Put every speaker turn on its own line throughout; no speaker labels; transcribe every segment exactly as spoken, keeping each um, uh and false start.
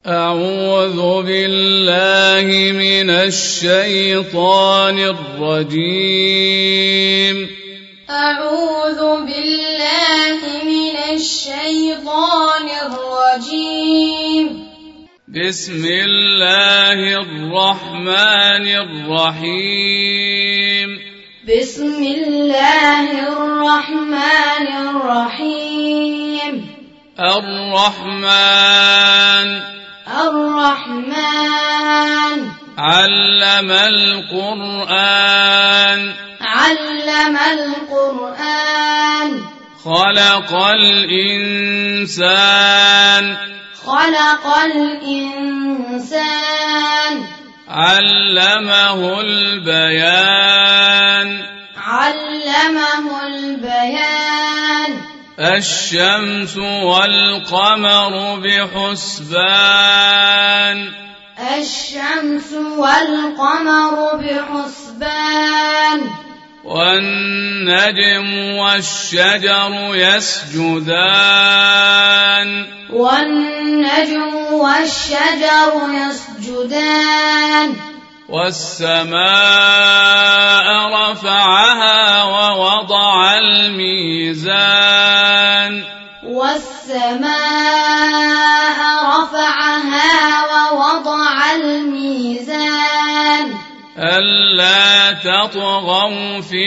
أعوذ بالله من الشيطان الرجيم
أعوذ بالله من الشيطان الرجيم
بسم الله الرحمن الرحيم
بسم الله الرحمن الرحيم
الرحمن
الرحمن
علم القرآن
علم القرآن
خلق الإنسان
خلق الإنسان
علمه البيان
علمه البيان
الشمس والقمر بحسبان
الشمس والقمر بحسبان
والنجم والشجر يسجدان
والنجم والشجر يسجدان
والسماء رفعها ووضع الميزان
والسماء رفعها ووضع الميزان
ألا تطغوا في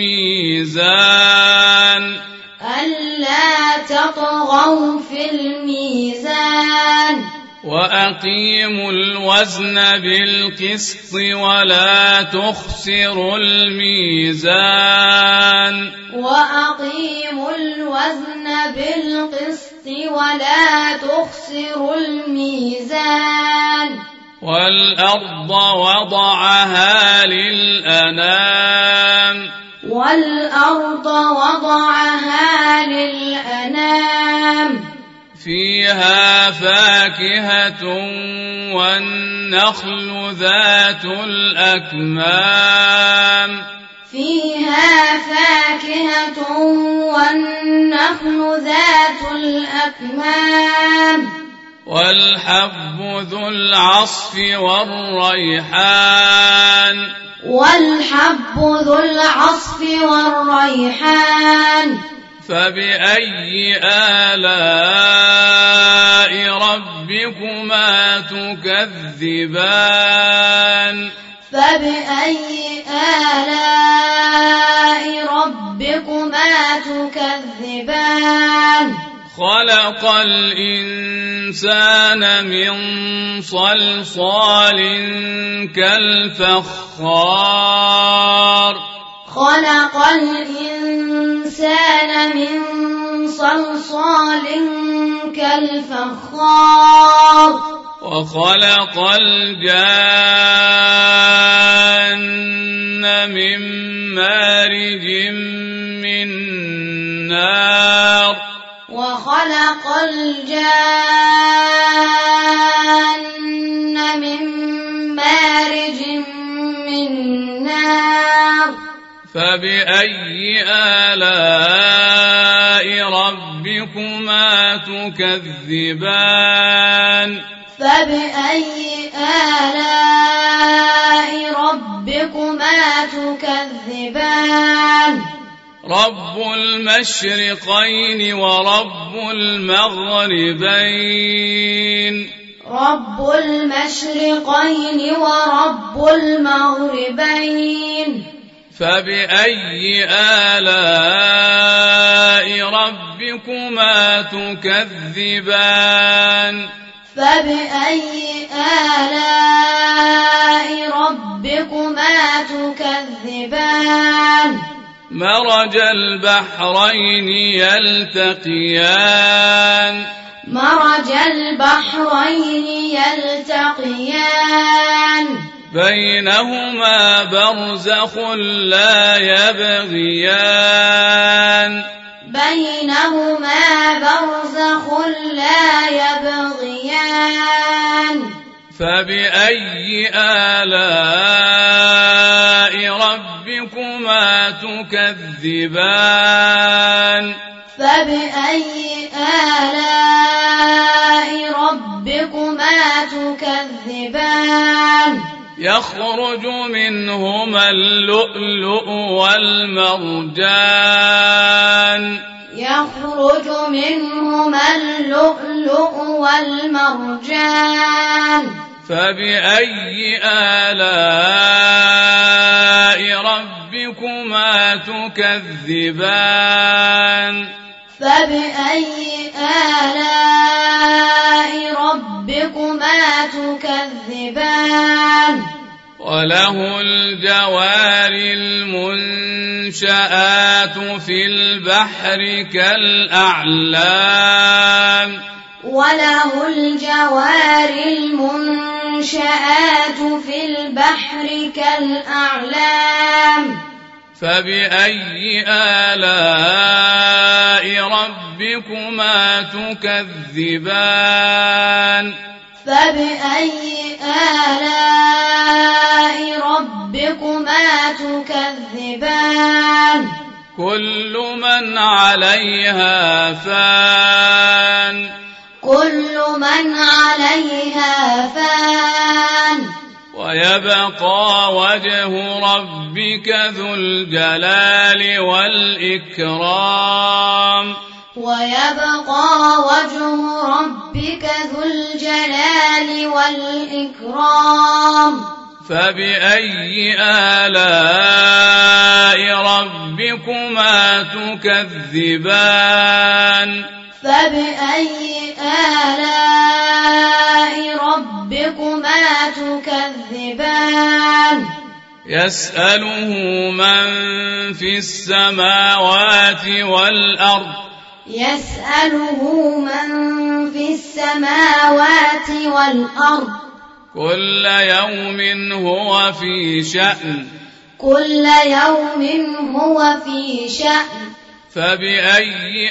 الميزان
ألا تطغوا في الميزان
وأقيموا الوزن بالقسط ولا تخسروا الميزان
وأقيموا الوزن بالقسط ولا تخسروا الميزان
والأرض وضعها للأنام
والأرض وضعها للأنام
فيها فاكهة والنخل ذات الأكمام
فيها فاكهة والنخل ذات الأكمام
والحب ذو العصف والريحان
والحب ذو العصف والريحان
فبأي آلاء ربكما تكذبان
فبأي آلاء ربكما تكذبان
خلق الإنسان من صلصال كالفخار
خلق الإنسان من صلصال كالفخار
وخلق الجان من مارج من نار
وخلق الجان من مارج من نار
فبأي آلاء ربكما تكذبان
فبأي آلاء ربكما تكذبان
رب المشرقين ورب المغربين
رب المشرقين ورب المغربين
فبأي آلاء ربكما تكذبان
فبأي آلاء ربكما تكذبان
مرج البحرين يلتقيان
مرج البحرين يلتقيان
بينهما برزخ لا يبغيان
بينهما برزخ لا يبغيان
فبأي آلاء ربكما تكذبان
فبأي آلاء ربكما تكذبان
يخرج منهما اللؤلؤ والمرجان
يخرج منهما اللؤلؤ والمرجان
فبأي آلاء ربكما تكذبان
فبأي آلاء ربكما تكذبان
وله الجوار المنشآت في البحر كالأعلام
وله الجوار المنشآت في البحر كالأعلام
فبأي آلاء ربكما تكذبان
فبأي آلاء ربكما تكذبان
كل من عليها فان
كل من عليها فان
ويبقى وجه ربك ذو الجلال والإكرام
ويبقى وجه ربك ذو الجلال والإكرام
فبأي آلاء ربكما تكذبان
فبأي آلاء ربكما تكذبان
يسأله من في السماوات والأرض
يسأله من في السماوات والأرض
كل يوم هو في شأن
كل يوم هو في شأن
فبأي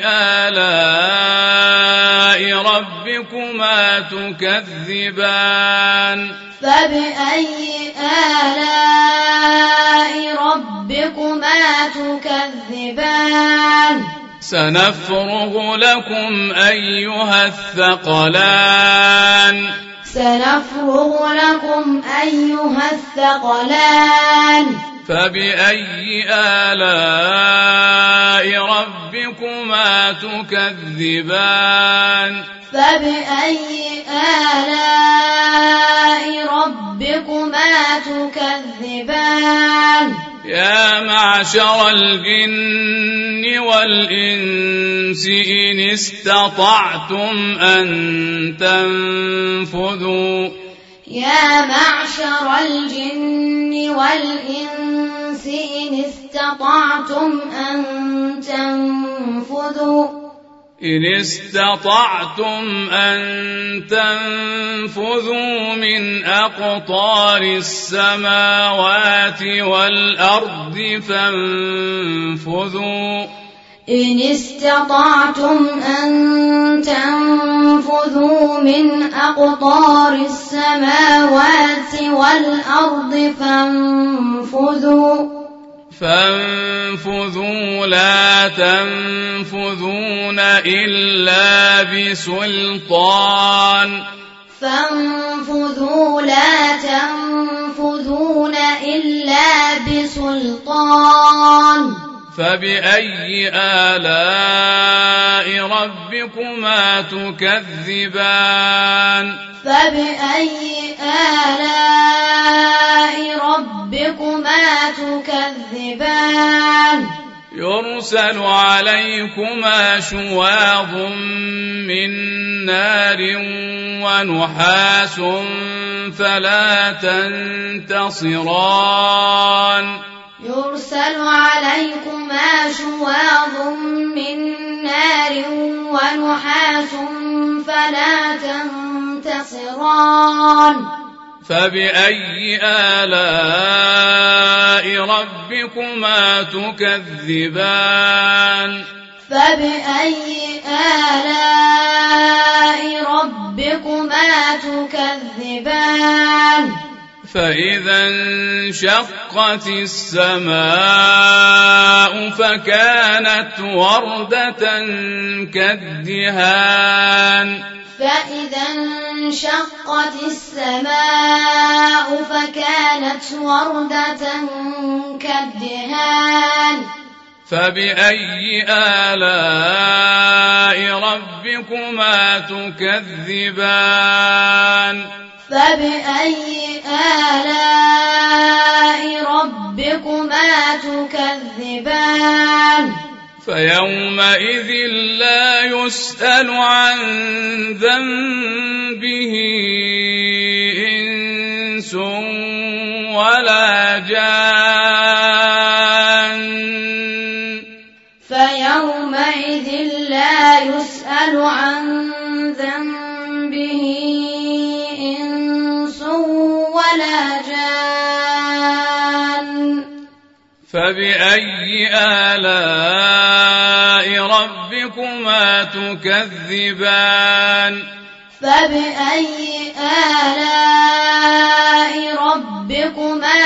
آلاء ربكما تكذبان
فبأي آلاء ربكما تكذبان
سنفرغ لكم أيها الثقلان
سنفرغ لكم أيها الثقلان
فبأي آلاء ربكما تكذبان
فبأي آلاء ربكما تكذبان
يا معشر الجن والإنس إن استطعتم أن تنفذوا
يا معشر الجن والإنس إن استطعتم أن تنفذوا
إن استطعتم أن تنفذوا من أقطار السماوات والأرض فانفذوا
إن استطعتم أن تنفذوا من أقطار السماوات والأرض فانفذوا
فانفذوا لا تنفذون إلا بسلطان
فانفذوا لا تنفذون إلا بسلطان
فبأي آلاء ربكما تكذبان
فبأي آلاء ربكما تكذبان
يرسل عليكما شواظ من نار ونحاس فلا تنتصران
يرسل عليكما شواظ من نار ونحاس فلا تنتصران
فبأي آلاء ربكما تكذبان
فبأي آلاء ربكما تكذبان
فإذا انشقت السماء فكانت وردة كالدهان
فإذا انشقت السماء فكانت وردة كالدهان
فبأي آلاء ربكما تكذبان
فبأي آلاء ربكما تكذبان
فيومئذ لا يسأل عن ذنبه إنس ولا جان
فيومئذ لا يسأل عن ذنبه إنس ولا جان
فبأي آلاء ربكما تكذبان
فبأي آلاء ربكما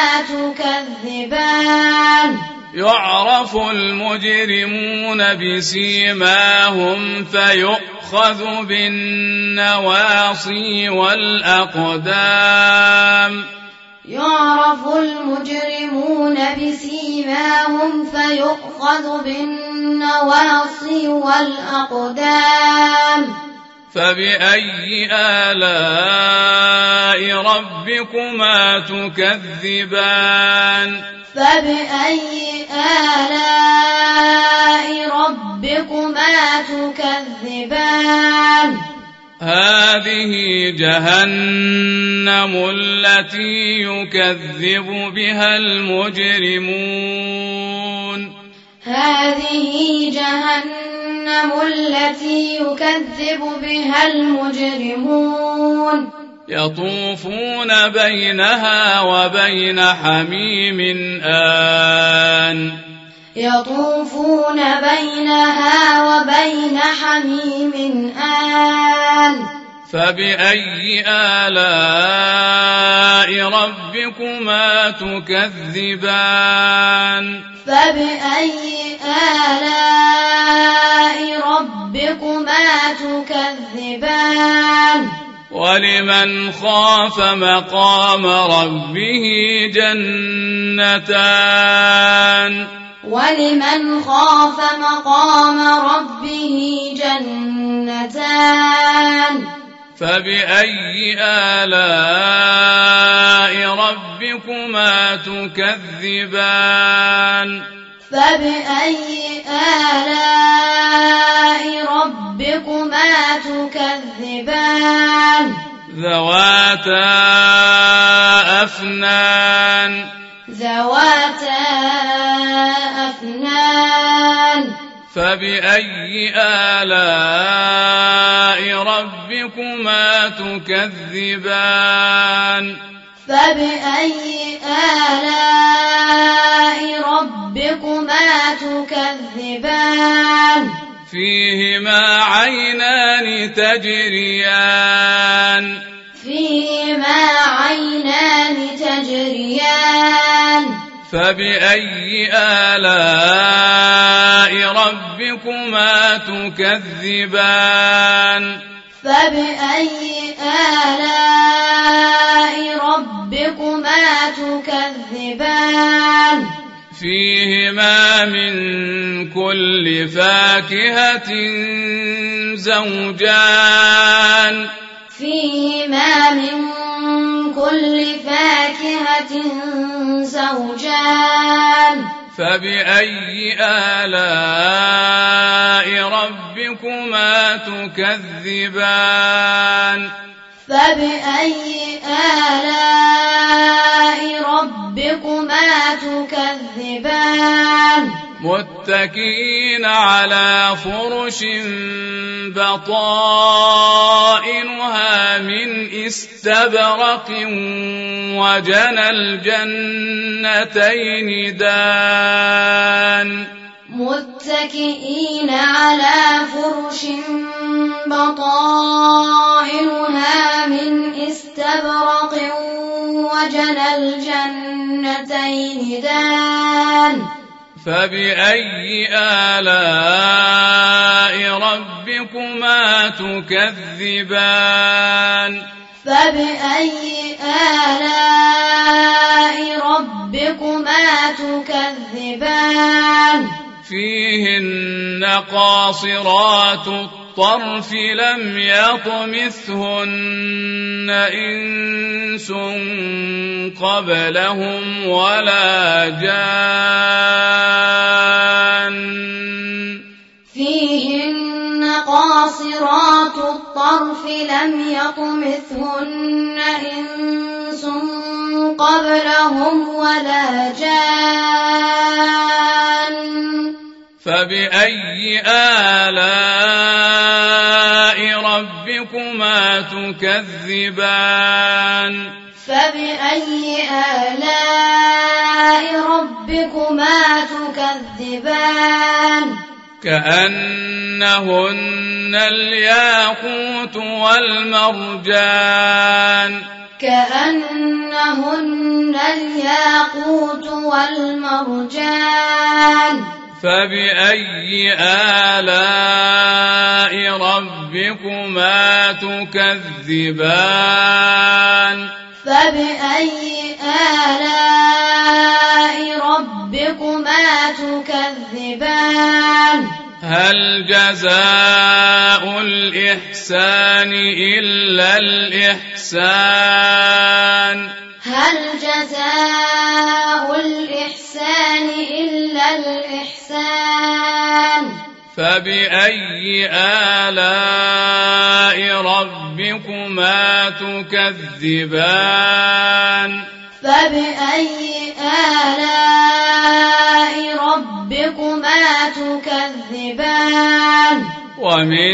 تكذبان
يعرف المجرمون بسيماهم فيؤخذ بالنواصي والأقدام
يعرف المجرمون بسيماهم فيؤخذ بالنواصي والأقدام
فبأي آلاء ربكما تكذبان
فبأي آلاء ربكما تكذبان
هذه جهنم التي يكذب بها المجرمون
هذه جهنم التي يكذب بها المجرمون
يطوفون بينها وبين حميم آن
يطوفون بينها وبين حميم آن
فبأي آلاء ربكما تكذبان
فبأي آلاء ربكما تكذبان
ولمن خاف مقام ربه جنتان
ولمن خاف مقام ربه جنتان
فبأي آلاء ربكما تكذبان
فبأي آلاء ربكما تكذبان
ذواتا أفنان
ذواتا أفنان
فبأي آلاء ربكما تكذبان
فبأي آلاء ربكما تكذبان
فيهما عينان تجريان
فيهما عينان تجريان
فبأي آلاء ربكما تكذبان
فبأي آلاء ربكما تكذبان
فيهما من كل فاكهة زوجان
فيهما من كل فاكهة زوجان
فبأي آلاء ربكما تكذبان
فبأي آلاء ربكما تكذبان
متكئين على فرش بطائنها من استبرق وجنى الجنتين دان
متكئين على فرش بطائنها من استبرق وجنى الجنتين دان
فبأي آلاء ربكما تكذبان
فبأي آلاء ربكما تكذبان
فيهن قاصرات الطرف لم يطمثهن إنس قبلهم ولا جان
فيهن قاصرات الطرف لم يطمثهن إنس قبلهم ولا جان
فبأي آلاء ربكما تكذبان
فبأي آلاء ربكما تكذبان
كأنهن الياقوت والمرجان
كأنهن الياقوت والمرجان
فبأي آلاء ربكما تكذبان
فبأي آلاء ربكما تكذبان
هل جزاء الإحسان إلا الإحسان
هل جزاء الإحسان إلا الإحسان
فبأي آلاء ربكما تكذبان
فبأي آلاء ربكما تكذبان
ومن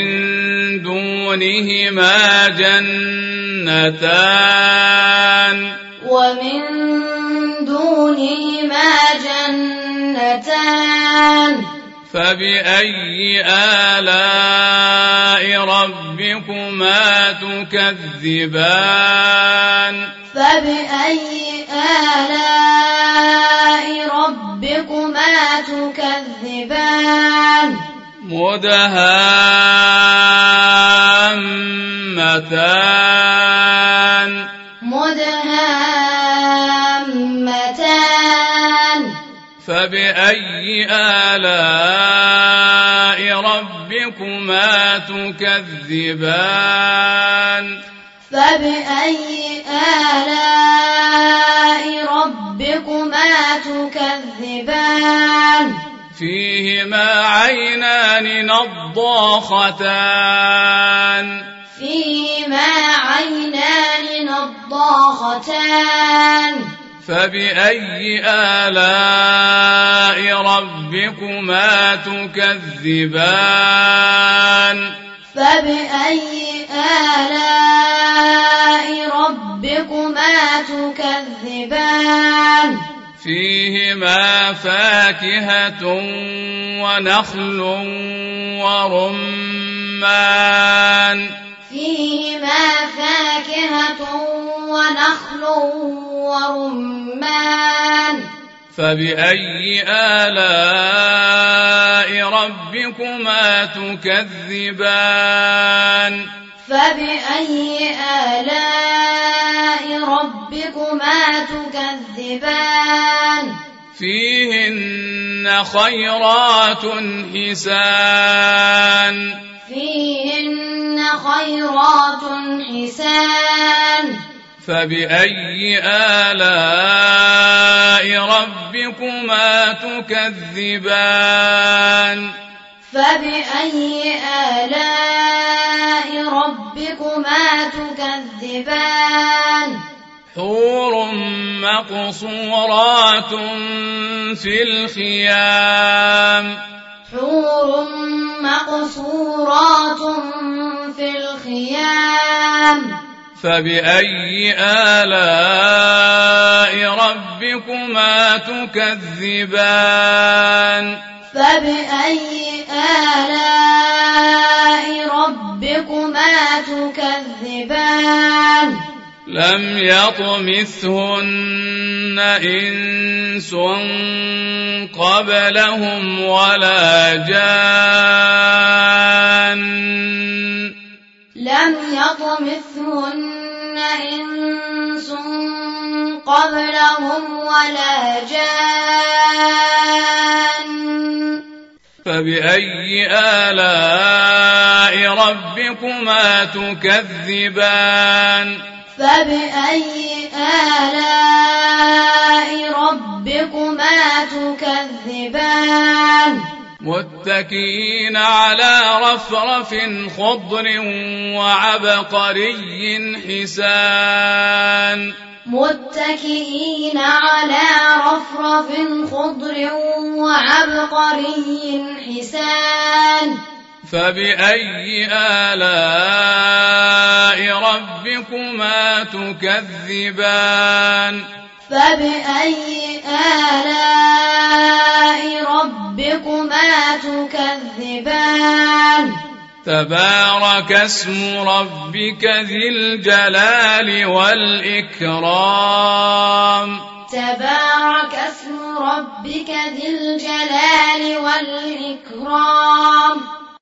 دونهما جنتان
ومن دونهما جنتان
فبأي آلاء ربكما تكذبان
فبأي آلاء ربكما تكذبان
مدهامتان
مدهامتان
فبأي آلاء ربكما تكذبان
فبأي آلاء ربكما تكذبان
فيهما عينان نضاختان
فيهما عينان نضاختان
فبأي آلاء ربكما تكذبان
فبأي آلاء ربكما تكذبان
فيهما فاكهة ونخل ورمان
فيهما فاكهة ونخل ورمان
فبأي آلاء ربكما تكذبان
فبأي آلاء ربكما تكذبان
فيهن خيرات حسان
فيهن خيرات حسان
فبأي آلاء ربكما تكذبان
فبأي آلاء ربكما تكذبان
حور مقصورات في الخيام
حور مقصورات في الخيام
فبأي آلاء ربكما تكذبان
فبأي آلاء ربكما تكذبان
لم يطمثهن إنس قبلهم ولا جان
لم يطمثهن إنس قبلهم ولا جان
فبأي آلاء ربكما تكذبان
فبأي آلاء ربكما تكذبان
متكئين على رفرف خضر وعبقري حسان
متكئين على رفرف خضر وعبقري حسان
فبأي آلاء ربكما تكذبان
فبأي آلاء ربكما تكذبان
تبارك اسم ربك ذي الجلال والإكرام
تبارك اسم ربك ذي الجلال والإكرام